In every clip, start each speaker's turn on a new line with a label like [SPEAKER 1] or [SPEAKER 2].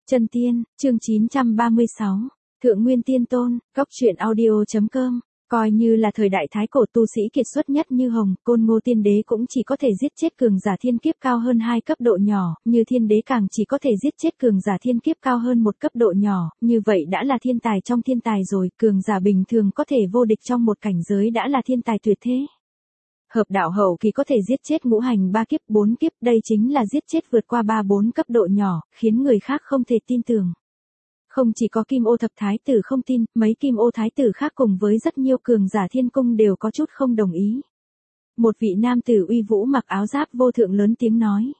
[SPEAKER 1] Chân Tiên, chương 936. Thượng Nguyên Tiên Tôn, Cốc truyện audio.com. Coi như là thời đại thái cổ tu sĩ kiệt xuất nhất như Hồng, Côn Ngô Tiên Đế cũng chỉ có thể giết chết cường giả thiên kiếp cao hơn 2 cấp độ nhỏ, như Thiên Đế càng chỉ có thể giết chết cường giả thiên kiếp cao hơn 1 cấp độ nhỏ, như vậy đã là thiên tài trong thiên tài rồi, cường giả bình thường có thể vô địch trong một cảnh giới đã là thiên tài tuyệt thế. Hợp đạo hậu kỳ có thể giết chết ngũ hành 3 kiếp 4 kiếp, đây chính là giết chết vượt qua 3-4 cấp độ nhỏ, khiến người khác không thể tin tưởng. Không chỉ có Kim Ô Thập Thái Tử không tin, mấy Kim Ô Thái Tử khác cùng với rất nhiều cường giả thiên cung đều có chút không đồng ý. Một vị nam tử uy vũ mặc áo giáp vô thượng lớn tiếng nói.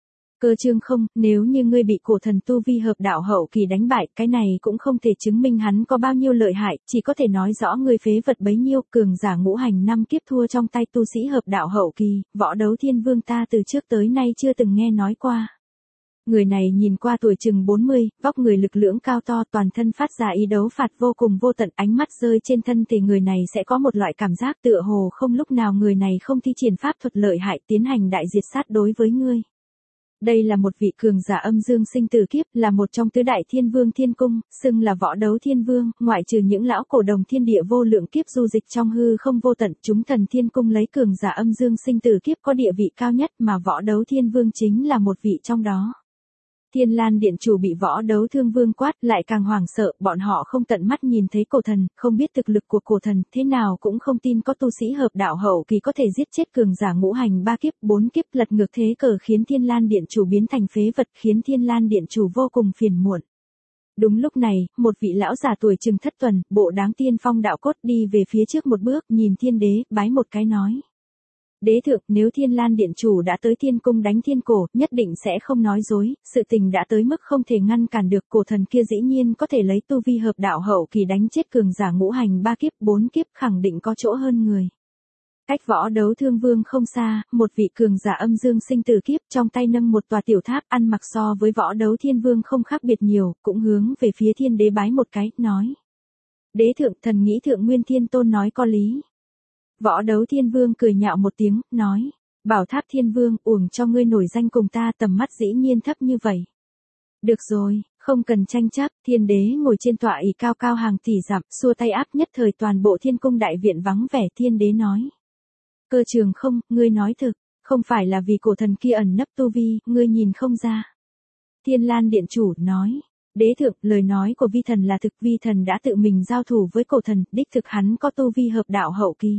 [SPEAKER 1] Cơ Trương không, nếu như ngươi bị cổ thần tu vi hợp đạo hậu kỳ đánh bại, cái này cũng không thể chứng minh hắn có bao nhiêu lợi hại, chỉ có thể nói rõ ngươi phế vật bấy nhiêu, cường giả ngũ hành 5 kiếp thua trong tay tu sĩ hợp đạo hậu kỳ, Võ Đấu Thiên Vương ta từ trước tới nay chưa từng nghe nói qua. Người này nhìn qua tuổi chừng 40, vóc người lực lưỡng cao to, toàn thân phát ra ý đấu phạt vô cùng vô tận, ánh mắt rơi trên thân thì người này sẽ có một loại cảm giác tựa hồ không lúc nào người này không thi triển pháp thuật lợi hại tiến hành đại diệt sát đối với ngươi. Đây là một vị cường giả âm dương sinh tử kiếp, là một trong tứ đại thiên vương thiên cung, xưng là Võ Đấu Thiên Vương, ngoại trừ những lão cổ đồng thiên địa vô lượng kiếp du dịch trong hư không vô tận, chúng thần thiên cung lấy cường giả âm dương sinh tử kiếp có địa vị cao nhất mà Võ Đấu Thiên Vương chính là một vị trong đó. Thiên Lan Điện chủ bị Võ Đấu Thương Vương quát lại càng hoảng sợ, bọn họ không tận mắt nhìn thấy cổ thần, không biết thực lực của cổ thần, thế nào cũng không tin có tu sĩ hợp đạo hậu kỳ có thể giết chết cường giả ngũ hành 3 kiếp 4 kiếp, lật ngược thế cờ khiến Thiên Lan Điện chủ biến thành phế vật, khiến Thiên Lan Điện chủ vô cùng phiền muộn. Đúng lúc này, một vị lão già tuổi chừng thất tuần, bộ đáng tiên phong đạo cốt đi về phía trước một bước, nhìn Thiên Đế, bái một cái nói. Đế thượng, nếu Thiên Lan Điện chủ đã tới thiên cung đánh thiên cổ, nhất định sẽ không nói dối, sự tình đã tới mức không thể ngăn cản được, cổ thần kia dĩ nhiên có thể lấy tu vi hợp đạo hậu kỳ đánh chết cường giả ngũ hành 3 kiếp 4 kiếp, khẳng định có chỗ hơn người. Cách Võ Đấu Thương Vương không xa, một vị cường giả âm dương sinh tử kiếp trong tay nâng một tòa tiểu tháp, ăn mặc so với Võ Đấu Thiên Vương không khác biệt nhiều, cũng hướng về phía Thiên Đế bái một cái, nói. Đế thượng, thần nghĩ Thượng Nguyên Thiên Tôn nói có lý. Võ Đấu Thiên Vương cười nhạo một tiếng, nói, Bảo Tháp Thiên Vương, uổng cho ngươi nổi danh cùng ta, tầm mắt dĩ nhiên thấp như vậy. Được rồi, không cần tranh chấp, Thiên Đế ngồi trên tọa ỷ cao cao hàng tỷ dặm, xua tay áp nhất thời toàn bộ thiên cung đại viện vắng vẻ. Thiên Đế nói, Cơ Trường không, ngươi nói thực, không phải là vì cổ thần kia ẩn nấp tu vi, ngươi nhìn không ra. Thiên Lan Điện chủ nói, Đế thượng, lời nói của vi thần là thực, vi thần đã tự mình giao thủ với cổ thần, đích thực hắn có tu vi hợp đạo hậu kỳ.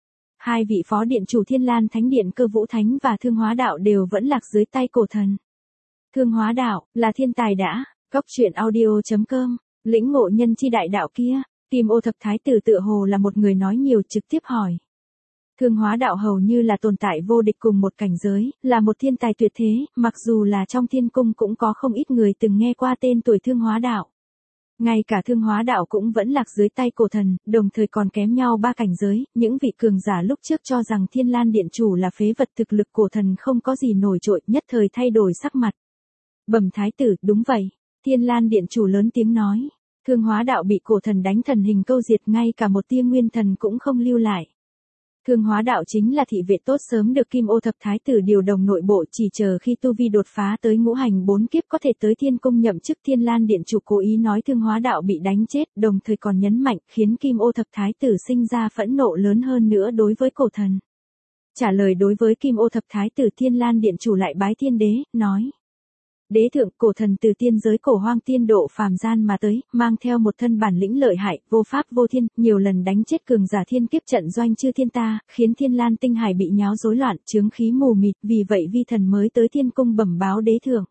[SPEAKER 1] Hai vị phó điện chủ Thiên Lan Thánh Điện Cơ Vũ Thánh và Thương Hóa Đạo đều vẫn lạc dưới tay cổ thần. Thương Hóa Đạo, là thiên tài đã, Cốc truyện audio.com, lĩnh ngộ nhân chi đại đạo kia, Kim Ô Thập Thái Tử tựa hồ là một người nói nhiều trực tiếp hỏi. Thương Hóa Đạo hầu như là tồn tại vô địch cùng một cảnh giới, là một thiên tài tuyệt thế, mặc dù là trong thiên cung cũng có không ít người từng nghe qua tên tuổi Thương Hóa Đạo. Ngay cả Thương Hóa Đạo cũng vẫn lạc dưới tay cổ thần, đồng thời còn kém nhau 3 cảnh giới, những vị cường giả lúc trước cho rằng Thiên Lan Điện chủ là phế vật, thực lực cổ thần không có gì nổi trội, nhất thời thay đổi sắc mặt. Bẩm thái tử, đúng vậy. Thiên Lan Điện chủ lớn tiếng nói. Thương Hóa Đạo bị cổ thần đánh thần hình câu diệt, ngay cả một tia nguyên thần cũng không lưu lại. Thương Hóa Đạo chính là thị vệ tốt sớm được Kim Ô Thập Thái Tử điều động nội bộ, chỉ chờ khi tu vi đột phá tới ngũ hành 4 kiếp có thể tới thiên cung nhậm chức. Thiên Lan Điện chủ cố ý nói Thương Hóa Đạo bị đánh chết, đồng thời còn nhấn mạnh, khiến Kim Ô Thập Thái Tử sinh ra phẫn nộ lớn hơn nữa đối với cổ thần. Trả lời đối với Kim Ô Thập Thái Tử, Thiên Lan Điện chủ lại bái Thiên Đế, nói. Đế thượng, cổ thần từ tiên giới cổ hoang tiên độ phàm gian mà tới, mang theo một thân bản lĩnh lợi hại, vô pháp vô thiên, nhiều lần đánh chết cường giả thiên kiếp trận doanh chư thiên ta, khiến Thiên Lan tinh hải bị nháo rối loạn, chướng khí mù mịt, vì vậy vi thần mới tới thiên cung bẩm báo đế thượng.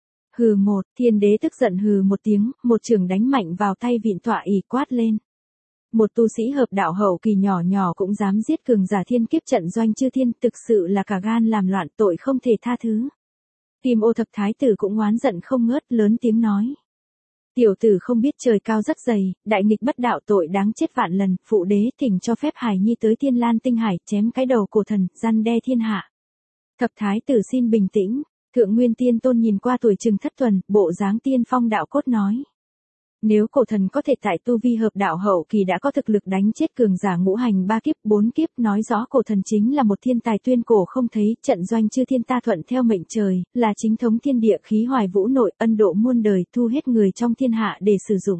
[SPEAKER 1] Hừ một, Thiên Đế tức giận hừ một tiếng, một chưởng đánh mạnh vào tay vịn tọa ỷ, quát lên. Một tu sĩ hợp đạo hậu kỳ nhỏ nhỏ cũng dám giết cường giả thiên kiếp trận doanh chư thiên, thực sự là cả gan làm loạn, tội không thể tha thứ. Kim Ô Thập Thái Tử cũng oán giận không ngớt, lớn tiếng nói. Tiểu tử không biết trời cao rất dày, đại nghịch bất đạo, tội đáng chết vạn lần, phụ đế thỉnh cho phép Hải Nhi tới Thiên Lan tinh hải, chém cái đầu cổ thần, răn đe thiên hạ. Thập Thái Tử xin bình tĩnh. Thượng Nguyên Tiên Tôn nhìn qua tuổi chừng thất tuần, bộ dáng tiên phong đạo cốt nói. Nếu cổ thần có thể tại tu vi hợp đạo hậu kỳ đã có thực lực đánh chết cường giả ngũ hành 3 kiếp 4 kiếp, nói rõ cổ thần chính là một thiên tài tuyên cổ không thấy, trận doanh chư thiên ta thuận theo mệnh trời, là chính thống thiên địa khí hoài vũ nội, ân độ muôn đời, thu hết người trong thiên hạ để sử dụng.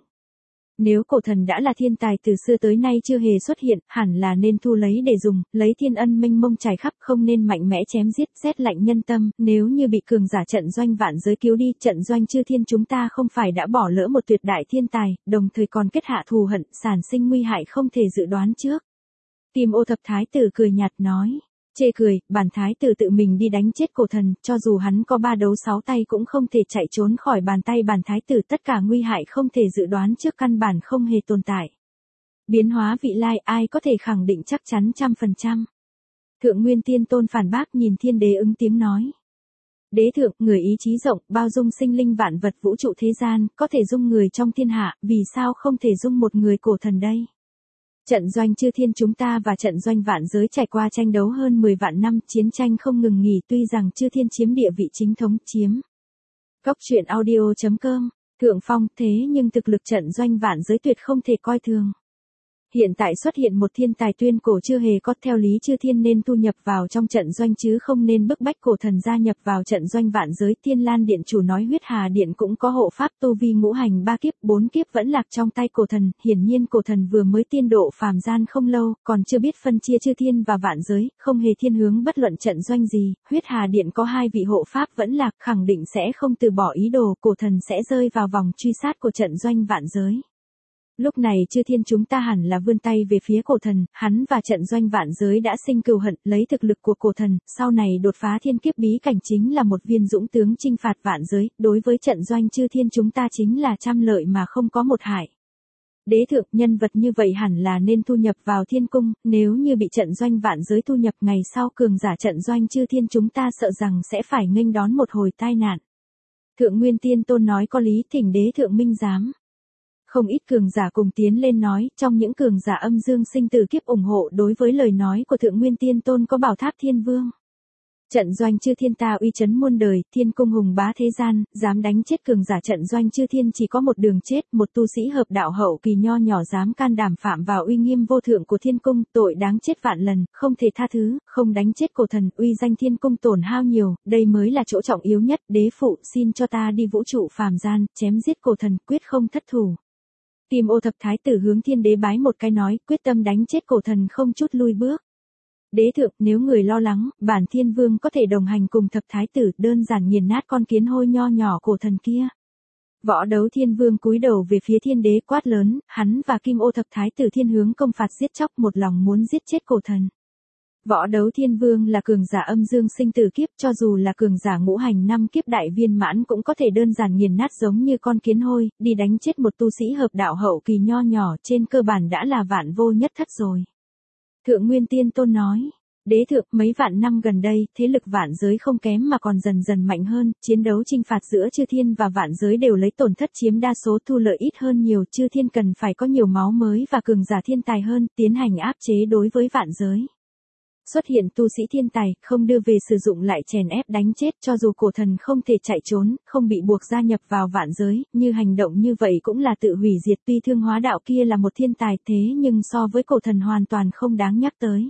[SPEAKER 1] Nếu cổ thần đã là thiên tài từ xưa tới nay chưa hề xuất hiện, hẳn là nên thu lấy để dùng, lấy thiên ân mênh mông trải khắp, không nên mạnh mẽ chém giết, rét lạnh nhân tâm, nếu như bị cường giả trận doanh vạn giới cứu đi, trận doanh chư thiên chúng ta không phải đã bỏ lỡ một tuyệt đại thiên tài, đồng thời còn kết hạ thù hận, sản sinh nguy hại không thể dự đoán trước. Kim Ô Thập Thái tử cười nhạt nói. Chê cười, bản thái tử tự mình đi đánh chết cổ thần, cho dù hắn có 3 đấu 6 tay cũng không thể chạy trốn khỏi bàn tay bản thái tử, tất cả nguy hại không thể dự đoán trước căn bản không hề tồn tại. Biến hóa vị lai ai có thể khẳng định chắc chắn 100%. Thượng Nguyên Tiên Tôn phản bác nhìn Thiên Đế ứng tiếng nói. Đế thượng, người ý chí rộng, bao dung sinh linh vạn vật vũ trụ thế gian, có thể dung người trong thiên hạ, vì sao không thể dung một người cổ thần đây? Trận doanh chư thiên chúng ta và trận doanh vạn giới trải qua tranh đấu hơn 10 vạn năm, chiến tranh không ngừng nghỉ, tuy rằng chư thiên chiếm địa vị chính thống chiếm. Cốc truyện audio.com, thượng phong, thế nhưng thực lực trận doanh vạn giới tuyệt không thể coi thường. Hiện tại xuất hiện một thiên tài tuyên cổ chưa hề có, theo lý chư thiên nên thu nhập vào trong trận doanh chứ không nên bức bách cổ thần gia nhập vào trận doanh vạn giới. Thiên Lan Điện chủ nói Huyết Hà Điện cũng có hộ pháp tu vi ngũ hành 3 kiếp 4 kiếp vẫn lạc trong tay cổ thần, hiển nhiên cổ thần vừa mới tiên độ phàm gian không lâu, còn chưa biết phân chia chư thiên và vạn giới, không hề thiên hướng bất luận trận doanh gì. Huyết Hà Điện có 2 vị hộ pháp vẫn lạc, khẳng định sẽ không từ bỏ ý đồ, cổ thần sẽ rơi vào vòng truy sát của trận doanh vạn giới. Lúc này chư thiên chúng ta hẳn là vươn tay về phía cổ thần, hắn và trận doanh vạn giới đã sinh cừu hận, lấy thực lực của cổ thần, sau này đột phá thiên kiếp bí cảnh chính là một viên dũng tướng chinh phạt vạn giới, đối với trận doanh chư thiên chúng ta chính là trăm lợi mà không có một hại. Đế thượng, nhân vật như vậy hẳn là nên thu nhập vào thiên cung, nếu như bị trận doanh vạn giới thu nhập ngày sau cường giả trận doanh chư thiên chúng ta sợ rằng sẽ phải nghênh đón một hồi tai nạn. Thượng Nguyên Tiên Tôn nói có lý, thỉnh đế thượng minh giám. Không ít cường giả cùng tiến lên nói, trong những cường giả âm dương sinh tử kiếp ủng hộ đối với lời nói của Thượng Nguyên Tiên Tôn có Bảo Tháp Thiên Vương. Trận doanh chư thiên ta uy chấn muôn đời, thiên cung hùng bá thế gian, dám đánh chết cường giả trận doanh chư thiên chỉ có một đường chết, một tu sĩ hợp đạo hậu kỳ nho nhỏ dám can đảm phạm vào uy nghiêm vô thượng của thiên cung, tội đáng chết vạn lần, không thể tha thứ, không đánh chết cổ thần, uy danh thiên cung tổn hao nhiều, đây mới là chỗ trọng yếu nhất, đế phụ xin cho ta đi vũ trụ phàm gian, chém giết cổ thần, quyết không thất thủ. Kim Ô Thập Thái tử hướng Thiên Đế bái một cái nói, quyết tâm đánh chết cổ thần không chút lui bước. Đế thượng, nếu người lo lắng, bản Thiên Vương có thể đồng hành cùng Thập Thái tử, đơn giản nghiền nát con kiến hôi nho nhỏ cổ thần kia. Võ Đấu Thiên Vương cúi đầu về phía Thiên Đế quát lớn, hắn và Kim Ô Thập Thái tử thiên hướng công phạt giết chóc, một lòng muốn giết chết cổ thần. Võ Đấu Thiên Vương là cường giả âm dương sinh tử kiếp, cho dù là cường giả ngũ hành 5 kiếp đại viên mãn cũng có thể đơn giản nghiền nát giống như con kiến hôi, đi đánh chết một tu sĩ hợp đạo hậu kỳ nho nhỏ, trên cơ bản đã là vạn vô nhất thất rồi. Thượng Nguyên Tiên Tôn nói, đế thượng, mấy vạn năm gần đây, thế lực vạn giới không kém mà còn dần dần mạnh hơn, chiến đấu chinh phạt giữa chư thiên và vạn giới đều lấy tổn thất chiếm đa số, thu lợi ít hơn nhiều, chư thiên cần phải có nhiều máu mới và cường giả thiên tài hơn, tiến hành áp chế đối với vạn giới. Xuất hiện tu sĩ thiên tài, không đưa về sử dụng lại chèn ép đánh chết, cho dù cổ thần không thể chạy trốn, không bị buộc gia nhập vào vạn giới, như hành động như vậy cũng là tự hủy diệt. Tuy Thương Hóa Đạo kia là một thiên tài thế nhưng so với cổ thần hoàn toàn không đáng nhắc tới.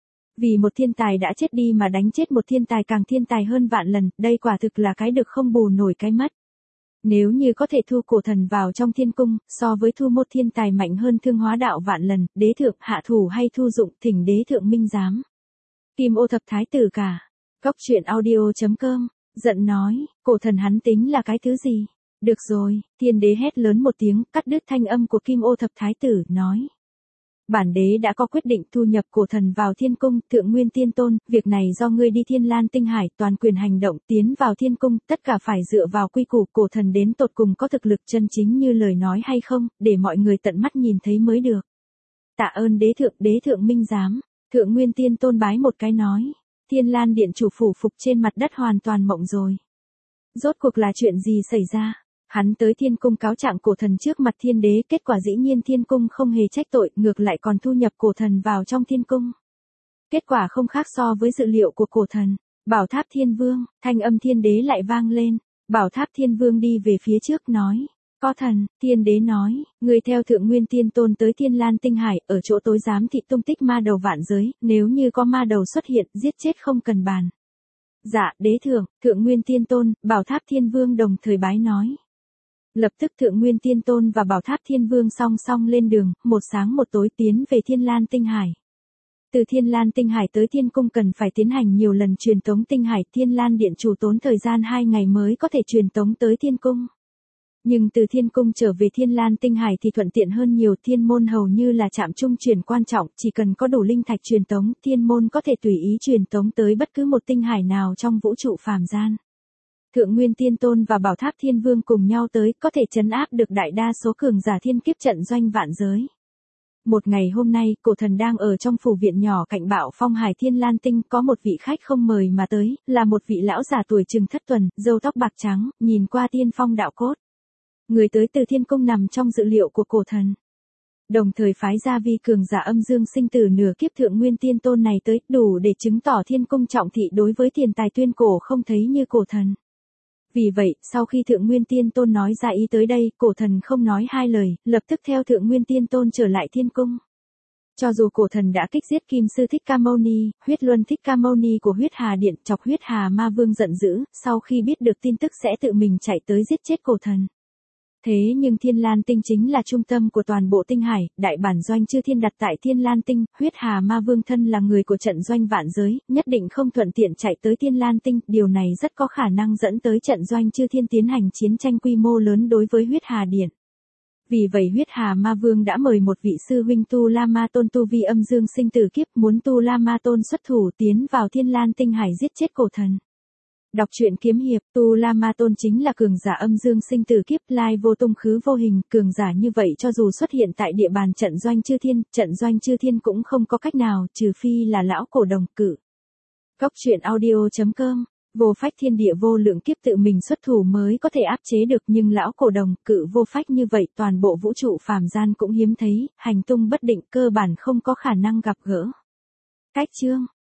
[SPEAKER 1] Vì một thiên tài đã chết đi mà đánh chết một thiên tài càng thiên tài hơn vạn lần, đây quả thực là cái được không bù nổi cái mất. Nếu như có thể thu cổ thần vào trong thiên cung, so với thu một thiên tài mạnh hơn Thương Hóa Đạo vạn lần, đế thượng hạ thủ hay thu dụng, thỉnh đế thượng minh giám. Kim Ô Thập Thái tử cả. Cốc truyện audio.com, giận nói, cổ thần hắn tính là cái thứ gì? Được rồi, Thiên Đế hét lớn một tiếng, cắt đứt thanh âm của Kim Ô Thập Thái tử, nói. Bản đế đã có quyết định thu nhập cổ thần vào thiên cung, Thượng Nguyên Tiên Tôn, việc này do ngươi đi Thiên Lan Tinh Hải, toàn quyền hành động tiến vào thiên cung, tất cả phải dựa vào quy củ, cổ thần đến tột cùng có thực lực chân chính như lời nói hay không, để mọi người tận mắt nhìn thấy mới được. Tạ ơn đế thượng minh giám. Thượng Nguyên Tiên Tôn bái một cái nói, Thiên Lan Điện chủ phủ phục trên mặt đất hoàn toàn mộng rồi. Rốt cuộc là chuyện gì xảy ra? Hắn tới thiên cung cáo trạng cổ thần trước mặt thiên đế, kết quả dĩ nhiên thiên cung không hề trách tội, ngược lại còn thu nhập cổ thần vào trong thiên cung. Kết quả không khác so với dự liệu của cổ thần. Bảo Tháp Thiên Vương, thanh âm thiên đế lại vang lên. Bảo Tháp Thiên Vương đi về phía trước nói, Có thần, tiên đế nói, người theo thượng nguyên tiên tôn tới Thiên Lan Tinh Hải, ở chỗ tối giám thị tung tích ma đầu vạn giới, nếu như có ma đầu xuất hiện, giết chết không cần bàn. Dạ, đế thượng, thượng nguyên tiên tôn, Bảo Tháp Thiên Vương đồng thời bái nói. Lập tức thượng nguyên tiên tôn và Bảo Tháp Thiên Vương song song lên đường, một sáng một tối tiến về Thiên Lan Tinh Hải. Từ Thiên Lan Tinh Hải tới Thiên Cung cần phải tiến hành nhiều lần truyền tống Tinh Hải, Thiên Lan Điện chủ tốn thời gian 2 ngày mới có thể truyền tống tới Thiên Cung. Nhưng từ Thiên Cung trở về Thiên Lan Tinh Hải thì thuận tiện hơn nhiều, Thiên môn hầu như là trạm trung chuyển quan trọng, chỉ cần có đủ linh thạch truyền tống, Thiên môn có thể tùy ý truyền tống tới bất cứ một tinh hải nào trong vũ trụ phàm gian. Thượng Nguyên Tiên Tôn và Bảo Tháp Thiên Vương cùng nhau tới, có thể trấn áp được đại đa số cường giả thiên kiếp trận doanh vạn giới. Một ngày hôm nay, cổ thần đang ở trong phủ viện nhỏ cạnh Bạo Phong Hải Thiên Lan Tinh, có một vị khách không mời mà tới, là một vị lão già tuổi chừng thất tuần, râu tóc bạc trắng, nhìn qua tiên phong đạo cốt. Người tới từ Thiên Cung nằm trong dự liệu của cổ thần. Đồng thời phái ra vi cường giả âm dương sinh tử nửa kiếp Thượng Nguyên Tiên Tôn này tới, đủ để chứng tỏ Thiên Cung trọng thị đối với tiền tài tuyên cổ không thấy như cổ thần. Vì vậy, sau khi Thượng Nguyên Tiên Tôn nói ra ý tới đây, cổ thần không nói hai lời, lập tức theo Thượng Nguyên Tiên Tôn trở lại Thiên Cung. Cho dù cổ thần đã kích giết Kim Sư Thích Ca Mâu Ni, Huyết Luân Thích Ca Mâu Ni của Huyết Hà Điện, chọc Huyết Hà Ma Vương giận dữ, sau khi biết được tin tức sẽ tự mình chạy tới giết chết cổ thần. Thế nhưng Thiên Lan Tinh chính là trung tâm của toàn bộ tinh hải, đại bản doanh chư thiên đặt tại Thiên Lan Tinh, Huyết Hà Ma Vương thân là người của trận doanh vạn giới, nhất định không thuận tiện chạy tới Thiên Lan Tinh, điều này rất có khả năng dẫn tới trận doanh chư thiên tiến hành chiến tranh quy mô lớn đối với Huyết Hà Điện. Vì vậy Huyết Hà Ma Vương đã mời một vị sư huynh Tu La Ma Tôn tu vi âm dương sinh tử kiếp, muốn Tu La Ma Tôn xuất thủ tiến vào Thiên Lan Tinh hải giết chết cổ thần. Đọc truyện kiếm hiệp, Tu La Ma Tôn chính là cường giả âm dương sinh tử kiếp, lai vô tung khứ vô hình, cường giả như vậy cho dù xuất hiện tại địa bàn trận doanh chư thiên cũng không có cách nào, trừ phi là lão cổ đồng cự. Góc truyện audio.com, vô phách thiên địa vô lượng kiếp tự mình xuất thủ mới có thể áp chế được, nhưng lão cổ đồng cự vô phách như vậy toàn bộ vũ trụ phàm gian cũng hiếm thấy, hành tung bất định, cơ bản không có khả năng gặp gỡ. Cách chương